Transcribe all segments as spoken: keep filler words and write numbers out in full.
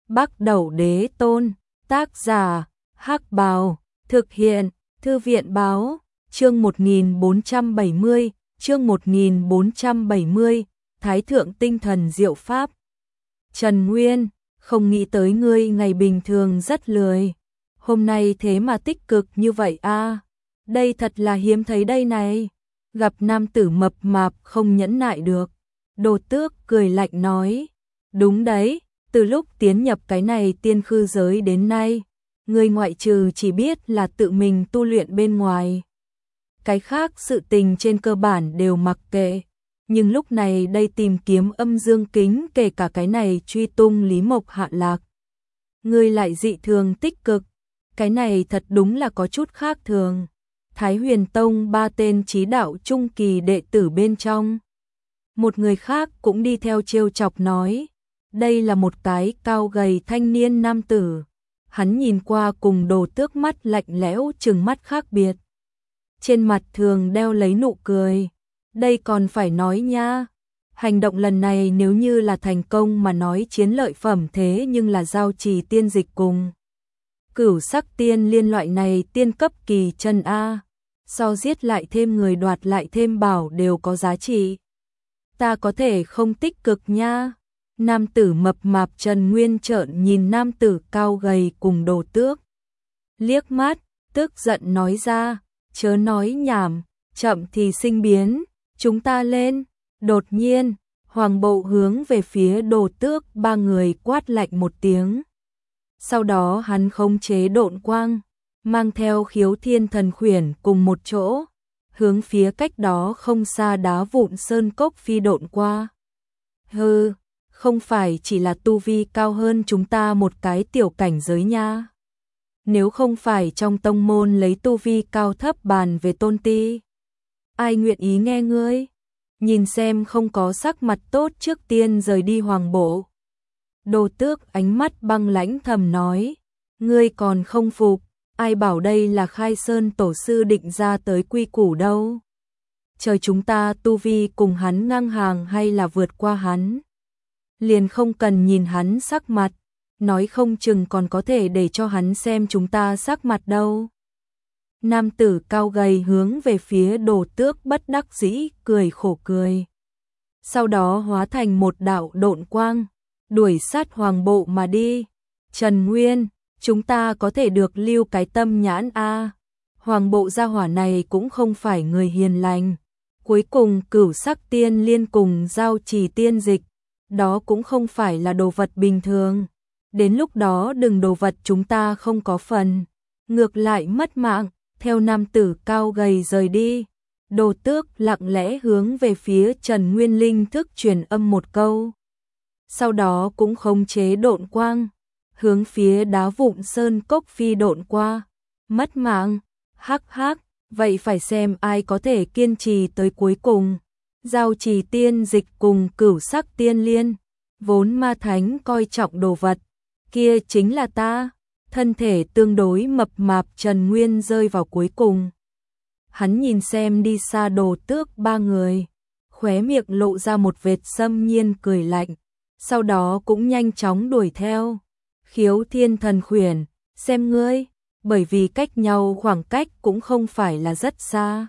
Bắc Đẩu Đế Tôn, tác giả, Hắc Bào, thực hiện, Thư viện báo, chương một nghìn bốn trăm bảy mươi, chương một nghìn bốn trăm bảy mươi, Thái thượng tinh thần diệu pháp. Trần Nguyên, không nghĩ tới ngươi ngày bình thường rất lười, hôm nay thế mà tích cực như vậy a, đây thật là hiếm thấy đây này. Gặp nam tử mập mạp không nhẫn nại được, Đồ Tước cười lạnh nói, đúng đấy, từ lúc tiến nhập cái này tiên khư giới đến nay, ngươi ngoại trừ chỉ biết là tự mình tu luyện bên ngoài, cái khác sự tình trên cơ bản đều mặc kệ, nhưng lúc này đây tìm kiếm âm dương kính, kể cả cái này truy tung Lý Mộc hạ lạc, ngươi lại dị thường tích cực, cái này thật đúng là có chút khác thường. Thái Huyền Tông ba tên chí đạo trung kỳ đệ tử bên trong, một người khác cũng đi theo trêu chọc nói, đây là một cái cao gầy thanh niên nam tử, hắn nhìn qua cùng Đồ Tước mắt lạnh lẽo trừng mắt khác biệt, trên mặt thường đeo lấy nụ cười, đây còn phải nói nha, hành động lần này nếu như là thành công mà nói chiến lợi phẩm, thế nhưng là giao trì tiên dịch cùng Cửu Sắc Tiên Liên loại này tiên cấp kỳ chân a, so giết lại thêm người đoạt lại thêm bảo đều có giá trị. Ta có thể không tích cực nha. Nam tử mập mạp Trần Nguyên trợn nhìn nam tử cao gầy cùng Đồ Tước, liếc mắt, tức giận nói ra, chớ nói nhảm, chậm thì sinh biến, chúng ta lên. Đột nhiên, Hoàng Bộ hướng về phía Đồ Tước ba người quát lạnh một tiếng. Sau đó hắn khống chế độn quang, mang theo Khiếu Thiên Thần Khuyển cùng một chỗ, hướng phía cách đó không xa đá vụn sơn cốc phi độn qua. Hừ, không phải chỉ là tu vi cao hơn chúng ta một cái tiểu cảnh giới nha. Nếu không phải trong tông môn lấy tu vi cao thấp bàn về tôn ti, ai nguyện ý nghe ngươi? Nhìn xem không có sắc mặt tốt trước tiên rời đi Hoàng Bộ. Đồ Tước ánh mắt băng lãnh thầm nói, ngươi còn không phục, ai bảo đây là Khai Sơn tổ sư định ra tới quy củ đâu. Trời, chúng ta tu vi cùng hắn ngang hàng hay là vượt qua hắn, liền không cần nhìn hắn sắc mặt, nói không chừng còn có thể để cho hắn xem chúng ta sắc mặt đâu. Nam tử cao gầy hướng về phía Đồ Tước bất đắc dĩ cười khổ cười, sau đó hóa thành một đạo độn quang, đuổi sát Hoàng Bộ mà đi. Trần Nguyên, chúng ta có thể được lưu cái tâm nhãn a. Hoàng Bộ gia hỏa này cũng không phải người hiền lành. Cuối cùng Cửu Sắc Tiên Liên cùng giao trì tiên dịch, đó cũng không phải là đồ vật bình thường. Đến lúc đó đừng đồ vật chúng ta không có phần, ngược lại mất mạng. Theo nam tử cao gầy rời đi, Đồ Tước lặng lẽ hướng về phía Trần Nguyên linh thức truyền âm một câu. Sau đó cũng khống chế độn quang, hướng phía đá vụn sơn cốc phi độn qua. Mất mạng, hắc hắc, vậy phải xem ai có thể kiên trì tới cuối cùng. Giao trì tiên dịch cùng Cửu Sắc Tiên Liên, vốn ma thánh coi trọng đồ vật, kia chính là ta. Thân thể tương đối mập mạp Trần Nguyên rơi vào cuối cùng. Hắn nhìn xem đi xa Đồ Tước ba người, khóe miệng lộ ra một vệt xâm nhiên cười lạnh, sau đó cũng nhanh chóng đuổi theo. Khiếu Thiên Thần Khuyển, xem ngươi, bởi vì cách nhau khoảng cách cũng không phải là rất xa.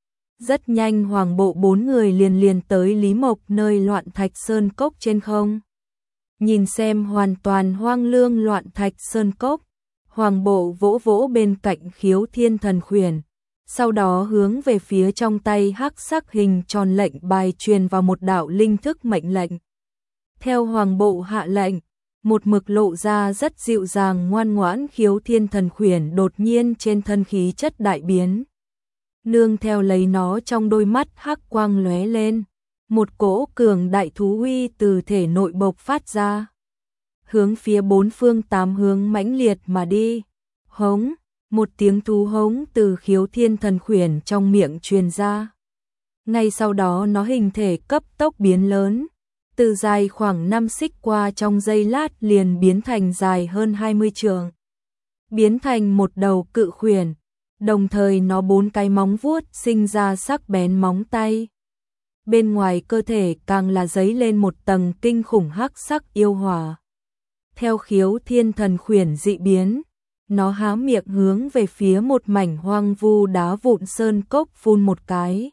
Rất nhanh Hoàng Bộ bốn người liền liền tới Lý Mộc nơi Loạn Thạch Sơn Cốc trên không. Nhìn xem hoàn toàn hoang lương Loạn Thạch Sơn Cốc, Hoàng Bộ vỗ vỗ bên cạnh Khiếu Thiên Thần Khuyển, sau đó hướng về phía trong tay hắc sắc hình tròn lệnh bài truyền vào một đạo linh thức mệnh lệnh. Theo Hoàng Bộ hạ lệnh, một mực lộ ra rất dịu dàng ngoan ngoãn Khiếu Thiên Thần Khuyển đột nhiên trên thân khí chất đại biến. Nương theo lấy nó trong đôi mắt hắc quang lóe lên, một cỗ cường đại thú uy từ thể nội bộc phát ra, hướng phía bốn phương tám hướng mãnh liệt mà đi. Hống, một tiếng thú hống từ Khiếu Thiên Thần Khuyển trong miệng truyền ra. Ngay sau đó nó hình thể cấp tốc biến lớn, từ dài khoảng năm xích qua trong giây lát liền biến thành dài hơn hai mươi trượng, biến thành một đầu cự khuyển, đồng thời nó bốn cái móng vuốt sinh ra sắc bén móng tay. Bên ngoài cơ thể càng là dấy lên một tầng kinh khủng hắc sắc yêu hỏa. Theo khiếu thiên thần khuyển dị biến, nó há miệng hướng về phía một mảnh hoang vu đá vụn sơn cốc phun một cái.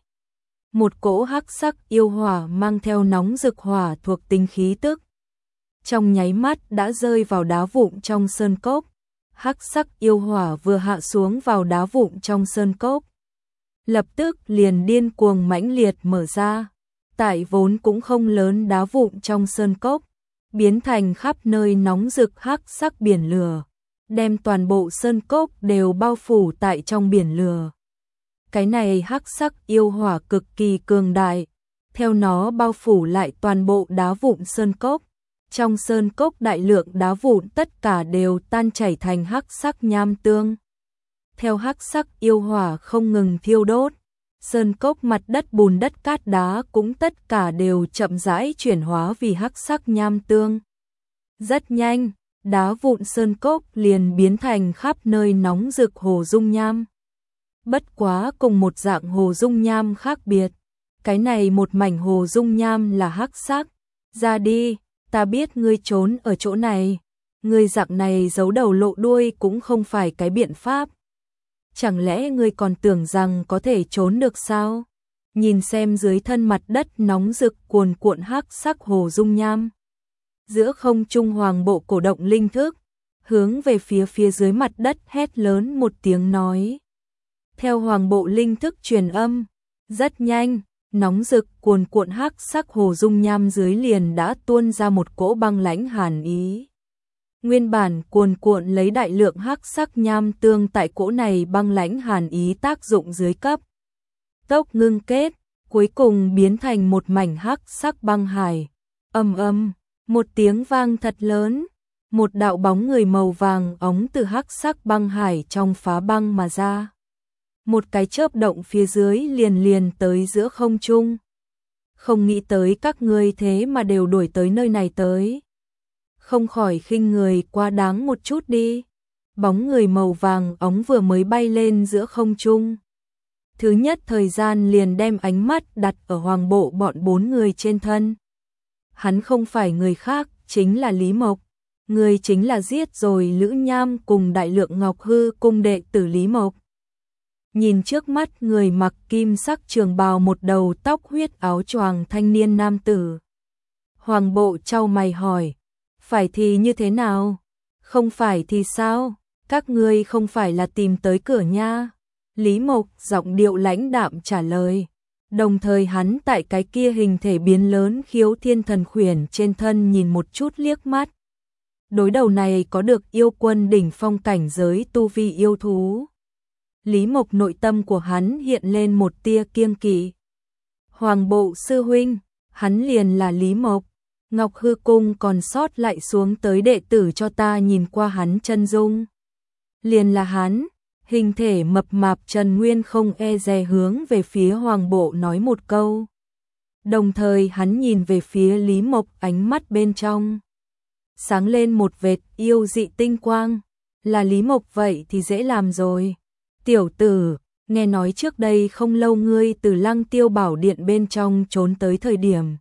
Một cỗ hắc sắc yêu hỏa mang theo nóng rực hỏa thuộc tính khí tức. Trong nháy mắt đã rơi vào đá vụn trong sơn cốc. Hắc sắc yêu hỏa vừa hạ xuống vào đá vụn trong sơn cốc, lập tức liền điên cuồng mãnh liệt mở ra. Tại vốn cũng không lớn đá vụn trong sơn cốc, biến thành khắp nơi nóng rực hắc sắc biển lửa, đem toàn bộ sơn cốc đều bao phủ tại trong biển lửa. Cái này hắc sắc yêu hỏa cực kỳ cường đại, theo nó bao phủ lại toàn bộ đá vụn sơn cốc. Trong sơn cốc đại lượng đá vụn tất cả đều tan chảy thành hắc sắc nham tương. Theo hắc sắc yêu hỏa không ngừng thiêu đốt, sơn cốc mặt đất bùn đất cát đá cũng tất cả đều chậm rãi chuyển hóa vì hắc sắc nham tương. Rất nhanh, đá vụn sơn cốc liền biến thành khắp nơi nóng rực hồ dung nham. Bất quá cùng một dạng hồ dung nham khác biệt, cái này một mảnh hồ dung nham là hắc sắc. Ra đi, ta biết ngươi trốn ở chỗ này, ngươi dạng này giấu đầu lộ đuôi cũng không phải cái biện pháp. Chẳng lẽ ngươi còn tưởng rằng có thể trốn được sao? Nhìn xem dưới thân mặt đất nóng rực cuồn cuộn hắc sắc hồ dung nham. Giữa không trung hoàng bộ cổ động linh thức, hướng về phía phía dưới mặt đất hét lớn một tiếng nói. Theo hoàng bộ linh thức truyền âm, rất nhanh, nóng rực cuồn cuộn hắc sắc hồ dung nham dưới liền đã tuôn ra một cỗ băng lãnh hàn ý. Nguyên bản cuồn cuộn lấy đại lượng hắc sắc nham tương tại cỗ này băng lãnh hàn ý tác dụng dưới cấp tốc ngưng kết, cuối cùng biến thành một mảnh hắc sắc băng hải. Ầm ầm, một tiếng vang thật lớn, một đạo bóng người màu vàng óng từ hắc sắc băng hải trong phá băng mà ra. Một cái chớp động phía dưới liền liền tới giữa không trung. Không nghĩ tới các ngươi thế mà đều đuổi tới nơi này tới. Không khỏi khinh người quá đáng một chút đi. Bóng người màu vàng óng vừa mới bay lên giữa không trung, thứ nhất thời gian liền đem ánh mắt đặt ở hoàng bộ bọn bốn người trên thân. Hắn không phải người khác, chính là Lý Mộc. Người chính là giết rồi Lữ Nham cùng đại lượng Ngọc Hư cung đệ tử Lý Mộc. Nhìn trước mắt người mặc kim sắc trường bào một đầu tóc huyết áo choàng thanh niên nam tử, hoàng bộ chau mày hỏi, phải thì như thế nào? Không phải thì sao? Các ngươi không phải là tìm tới cửa nha. Lý Mộc giọng điệu lãnh đạm trả lời. Đồng thời hắn tại cái kia hình thể biến lớn khiếu thiên thần khuyển trên thân nhìn một chút liếc mắt. Đối đầu này có được yêu quân đỉnh phong cảnh giới tu vi yêu thú. Lý Mộc nội tâm của hắn hiện lên một tia kiêng kỵ. Hoàng bộ sư huynh, hắn liền là Lý Mộc. Ngọc Hư cung còn sót lại xuống tới đệ tử cho ta nhìn qua hắn chân dung. Liền là hắn. Hình thể mập mạp Trần Nguyên không e dè hướng về phía hoàng bộ nói một câu. Đồng thời hắn nhìn về phía Lý Mộc, ánh mắt bên trong sáng lên một vệt yêu dị tinh quang. Là Lý Mộc vậy thì dễ làm rồi. Tiểu tử, nghe nói trước đây không lâu ngươi từ Lăng Tiêu Bảo Điện bên trong trốn tới thời điểm.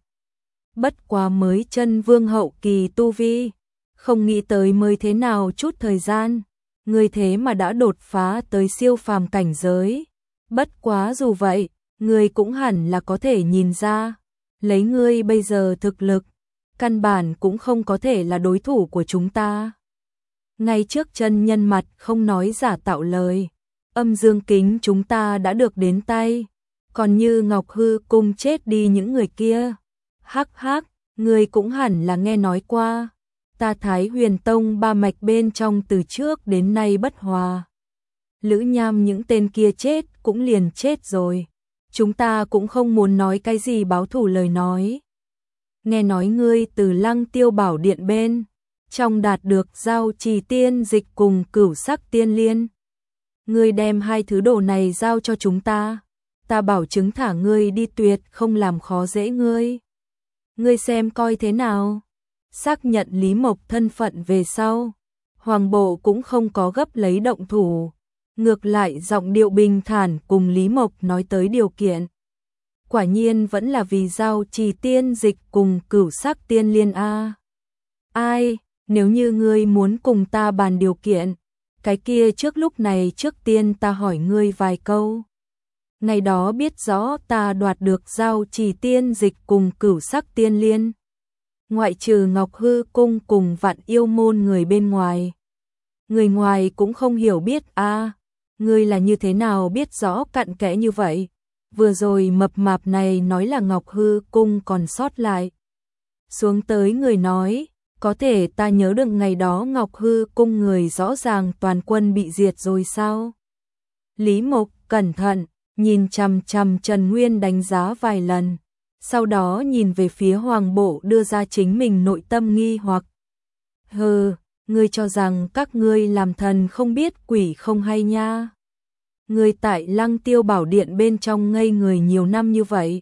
Bất quá mới chân vương hậu kỳ tu vi. Không nghĩ tới mới thế nào chút thời gian. Ngươi thế mà đã đột phá tới siêu phàm cảnh giới. Bất quá dù vậy, ngươi cũng hẳn là có thể nhìn ra. Lấy ngươi bây giờ thực lực, căn bản cũng không có thể là đối thủ của chúng ta. Ngay trước chân nhân mặt không nói giả tạo lời. Âm dương kính chúng ta đã được đến tay. Còn như Ngọc Hư cung chết đi những người kia. Hắc hắc, ngươi cũng hẳn là nghe nói qua. Ta Thái Huyền Tông ba mạch bên trong từ trước đến nay bất hòa. Lữ Nham những tên kia chết cũng liền chết rồi. Chúng ta cũng không muốn nói cái gì báo thù lời nói. Nghe nói ngươi từ Lăng Tiêu Bảo Điện bên trong đạt được giao trì tiên dịch cùng cửu sắc tiên liên. Ngươi đem hai thứ đồ này giao cho chúng ta. Ta bảo chứng thả ngươi đi tuyệt không làm khó dễ ngươi. Ngươi xem coi thế nào. Xác nhận Lý Mộc thân phận về sau, hoàng bộ cũng không có gấp lấy động thủ, ngược lại giọng điệu bình thản cùng Lý Mộc nói tới điều kiện. Quả nhiên vẫn là vì giao trì tiên dịch cùng cửu sắc tiên liên a. Ai, Nếu như ngươi muốn cùng ta bàn điều kiện, cái kia trước lúc này trước tiên ta hỏi ngươi vài câu. Ngày đó biết rõ ta đoạt được giao trì tiên dịch cùng cửu sắc tiên liên. Ngoại trừ Ngọc Hư Cung cùng Vạn Yêu Môn người bên ngoài. Người ngoài cũng không hiểu biết a à, ngươi là như thế nào biết rõ cặn kẽ như vậy. Vừa rồi mập mạp này nói là Ngọc Hư Cung còn sót lại. Xuống tới người nói, có thể ta nhớ được ngày đó Ngọc Hư Cung người rõ ràng toàn quân bị diệt rồi sao? Lý Mộc cẩn thận, nhìn chằm chằm Trần Nguyên đánh giá vài lần, sau đó nhìn về phía Hoàng Bộ đưa ra chính mình nội tâm nghi hoặc. Hừ, ngươi cho rằng các ngươi làm thần không biết quỷ không hay nha. Ngươi tại Lăng Tiêu Bảo Điện bên trong ngây người nhiều năm như vậy.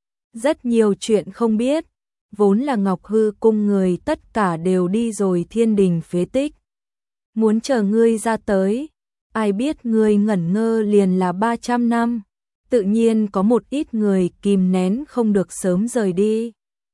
Rất nhiều chuyện không biết, vốn là Ngọc Hư Cung người tất cả đều đi rồi thiên đình phế tích. Muốn chờ ngươi ra tới, ai biết ngươi ngẩn ngơ liền là ba trăm năm, tự nhiên có một ít người kìm nén không được sớm rời đi.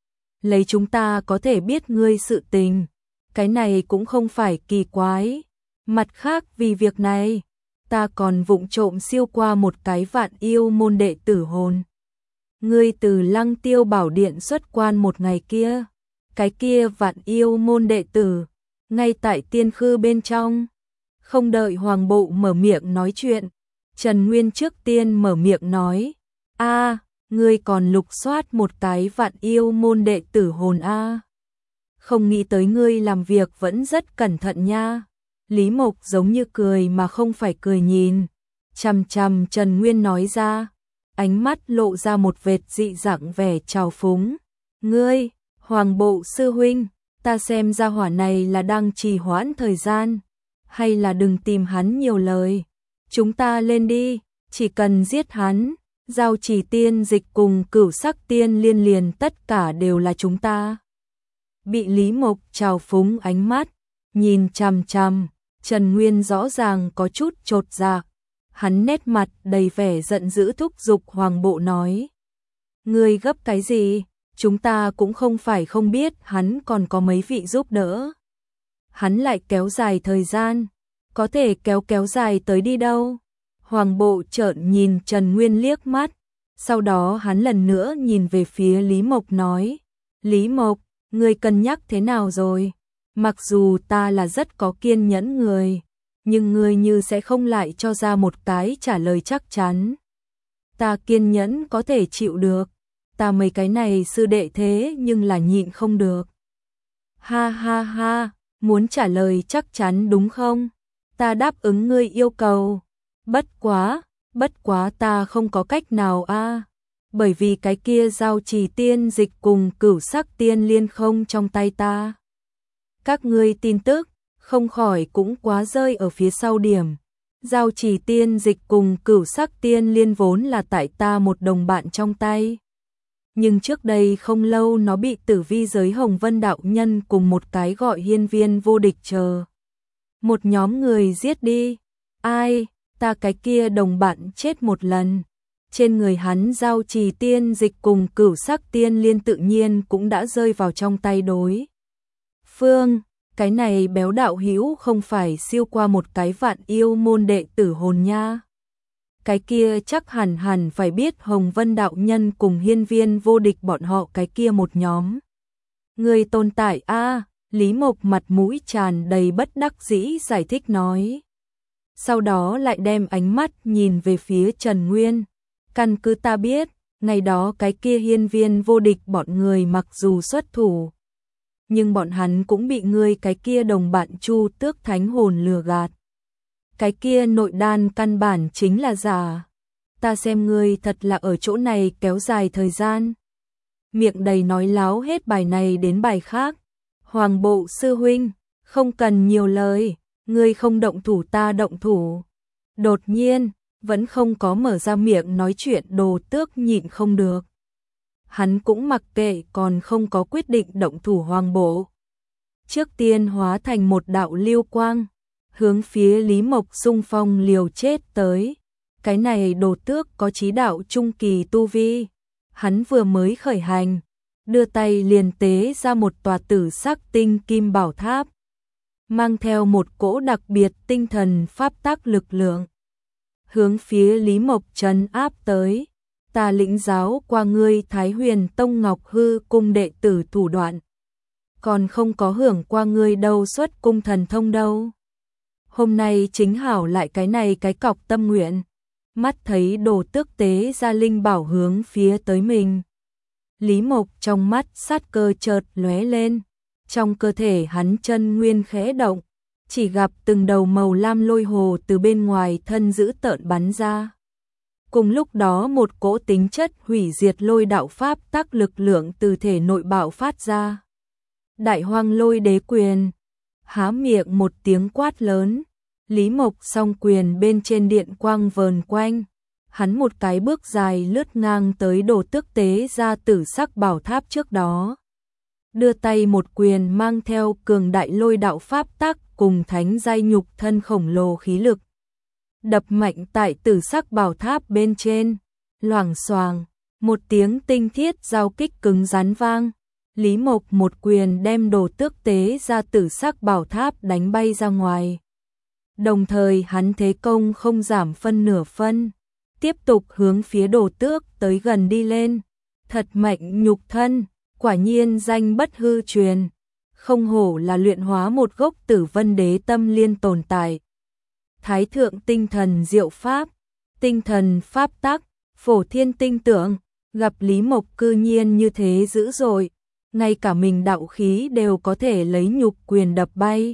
Lấy chúng ta có thể biết ngươi sự tình, cái này cũng không phải kỳ quái. Mặt khác vì việc này, ta còn vụng trộm siêu qua một cái Vạn Yêu Môn đệ tử hồn. Ngươi từ Lăng Tiêu Bảo Điện xuất quan một ngày kia, cái kia Vạn Yêu Môn đệ tử, ngay tại tiên khư bên trong. Không đợi Hoàng Bộ mở miệng nói chuyện, Trần Nguyên trước tiên mở miệng nói, a, ngươi còn lục soát một cái Vạn Yêu Môn đệ tử hồn a. Không nghĩ tới ngươi làm việc vẫn rất cẩn thận nha. Lý Mộc giống như cười mà không phải cười nhìn, chằm chằm Trần Nguyên nói ra, ánh mắt lộ ra một vệt dị dạng vẻ trào phúng. Ngươi, Hoàng Bộ sư huynh, ta xem ra hỏa này là đang trì hoãn thời gian, hay là đừng tìm hắn nhiều lời. Chúng ta lên đi, chỉ cần giết hắn, giao chỉ tiên dịch cùng cửu sắc tiên liên liền tất cả đều là chúng ta. Bị Lý Mộc trào phúng ánh mắt, nhìn chằm chằm, Trần Nguyên rõ ràng có chút chột dạ. Hắn nét mặt đầy vẻ giận dữ thúc giục Hoàng Bộ nói. Ngươi gấp cái gì? Chúng ta cũng không phải không biết hắn còn có mấy vị giúp đỡ. Hắn lại kéo dài thời gian, có thể kéo kéo dài tới đi đâu? Hoàng Bộ trợn nhìn Trần Nguyên liếc mắt, sau đó hắn lần nữa nhìn về phía Lý Mộc nói. Lý Mộc, ngươi cân nhắc thế nào rồi? Mặc dù ta là rất có kiên nhẫn người, nhưng ngươi như sẽ không lại cho ra một cái trả lời chắc chắn. Ta kiên nhẫn có thể chịu được, ta mấy cái này sư đệ thế nhưng là nhịn không được. Ha ha ha, muốn trả lời chắc chắn đúng không? Ta đáp ứng ngươi yêu cầu. Bất quá, bất quá ta không có cách nào a, bởi vì cái kia giao trì tiên dịch cùng cửu sắc tiên liên không trong tay ta. Các ngươi tin tức, không khỏi cũng quá rơi ở phía sau điểm. Giao trì tiên dịch cùng cửu sắc tiên liên vốn là tại ta một đồng bạn trong tay. Nhưng trước đây không lâu nó bị Tử Vi giới Hồng Vân đạo nhân cùng một cái gọi hiên viên vô địch chờ một nhóm người giết đi. Ai, ta cái kia đồng bạn chết một lần. Trên người hắn giao trì tiên dịch cùng cửu sắc tiên liên tự nhiên cũng đã rơi vào trong tay đối phương. Cái này béo đạo hữu không phải siêu qua một cái Vạn Yêu Môn đệ tử hồn nha. Cái kia chắc hẳn hẳn phải biết Hồng Vân đạo nhân cùng hiên viên vô địch bọn họ cái kia một nhóm. Người tồn tại a, Lý Mộc mặt mũi tràn đầy bất đắc dĩ giải thích nói. Sau đó lại đem ánh mắt nhìn về phía Trần Nguyên. Căn cứ ta biết, ngày đó cái kia hiên viên vô địch bọn người mặc dù xuất thủ, nhưng bọn hắn cũng bị ngươi cái kia đồng bạn Chu Tước Thánh Hồn lừa gạt. Cái kia nội đan căn bản chính là giả. Ta xem ngươi thật là ở chỗ này kéo dài thời gian. Miệng đầy nói láo hết bài này đến bài khác. Hoàng Bộ sư huynh, không cần nhiều lời, ngươi không động thủ ta động thủ. Đột nhiên, vẫn không có mở ra miệng nói chuyện Đồ Tước nhịn không được. Hắn cũng mặc kệ còn không có quyết định động thủ Hoàng Bộ. Trước tiên hóa thành một đạo lưu quang, hướng phía Lý Mộc xung phong liều chết tới. Cái này Đồ Tước có chí đạo trung kỳ tu vi. Hắn vừa mới khởi hành, đưa tay liền tế ra một tòa tử sắc tinh kim bảo tháp. mang theo một cỗ đặc biệt tinh thần pháp tắc lực lượng, hướng phía Lý Mộc trấn áp tới. Ta lĩnh giáo qua ngươi Thái Huyền Tông Ngọc Hư cung đệ tử thủ đoạn, còn không có hưởng qua ngươi đâu xuất cung thần thông đâu. Hôm nay chính hảo lại cái này cái cọc tâm nguyện. Mắt thấy Đồ Tước tế ra linh bảo hướng phía tới mình, Lý Mộc trong mắt sát cơ chợt lóe lên, trong cơ thể hắn chân nguyên khẽ động, chỉ gặp từng đầu màu lam lôi hồ từ bên ngoài thân dữ tợn bắn ra. Cùng lúc đó một cỗ tính chất hủy diệt lôi đạo pháp tắc lực lượng từ thể nội bạo phát ra. Đại Hoang Lôi Đế Quyền. Há miệng một tiếng quát lớn, Lý Mộc song quyền bên trên điện quang vờn quanh, hắn một cái bước dài lướt ngang tới Đồ Tước tế ra tử sắc bảo tháp trước đó. Đưa tay một quyền mang theo cường đại lôi đạo pháp tắc cùng thánh giai nhục thân khổng lồ khí lực, đập mạnh tại tử sắc bảo tháp bên trên, loảng xoàng, một tiếng tinh thiết giao kích cứng rắn vang. Lý Mộc một quyền đem Đồ Tước tế ra tử sắc bảo tháp đánh bay ra ngoài. Đồng thời hắn thế công không giảm phân nửa phân, tiếp tục hướng phía Đồ Tước tới gần đi lên. Thật mạnh nhục thân, quả nhiên danh bất hư truyền, không hổ là luyện hóa một gốc Tử Vân Đế tâm liên tồn tại. Thái thượng tinh thần diệu pháp, tinh thần pháp tắc, phổ thiên tinh tượng, gặp Lý Mộc cư nhiên như thế dữ dội, ngay cả mình đạo khí đều có thể lấy nhục quyền đập bay.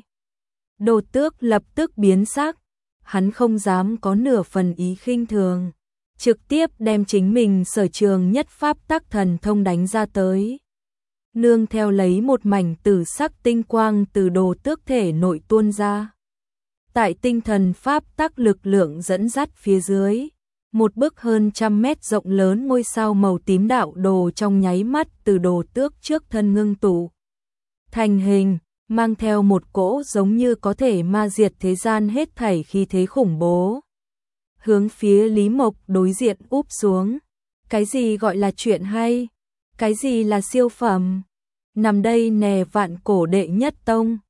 Đồ Tước lập tức biến sắc, hắn không dám có nửa phần ý khinh thường, trực tiếp đem chính mình sở trường nhất pháp tắc thần thông đánh ra tới. Nương theo lấy một mảnh tử sắc tinh quang từ Đồ Tước thể nội tuôn ra. Tại tinh thần pháp tắc lực lượng dẫn dắt phía dưới, một bức hơn trăm mét rộng lớn ngôi sao màu tím đạo đồ trong nháy mắt từ Đồ Tước trước thân ngưng tụ thành hình, mang theo một cỗ giống như có thể ma diệt thế gian hết thảy khí thế khủng bố, hướng phía Lý Mộc đối diện úp xuống. Cái gì gọi là chuyện hay? Cái gì là siêu phẩm? Nằm đây nè vạn cổ đệ nhất tông,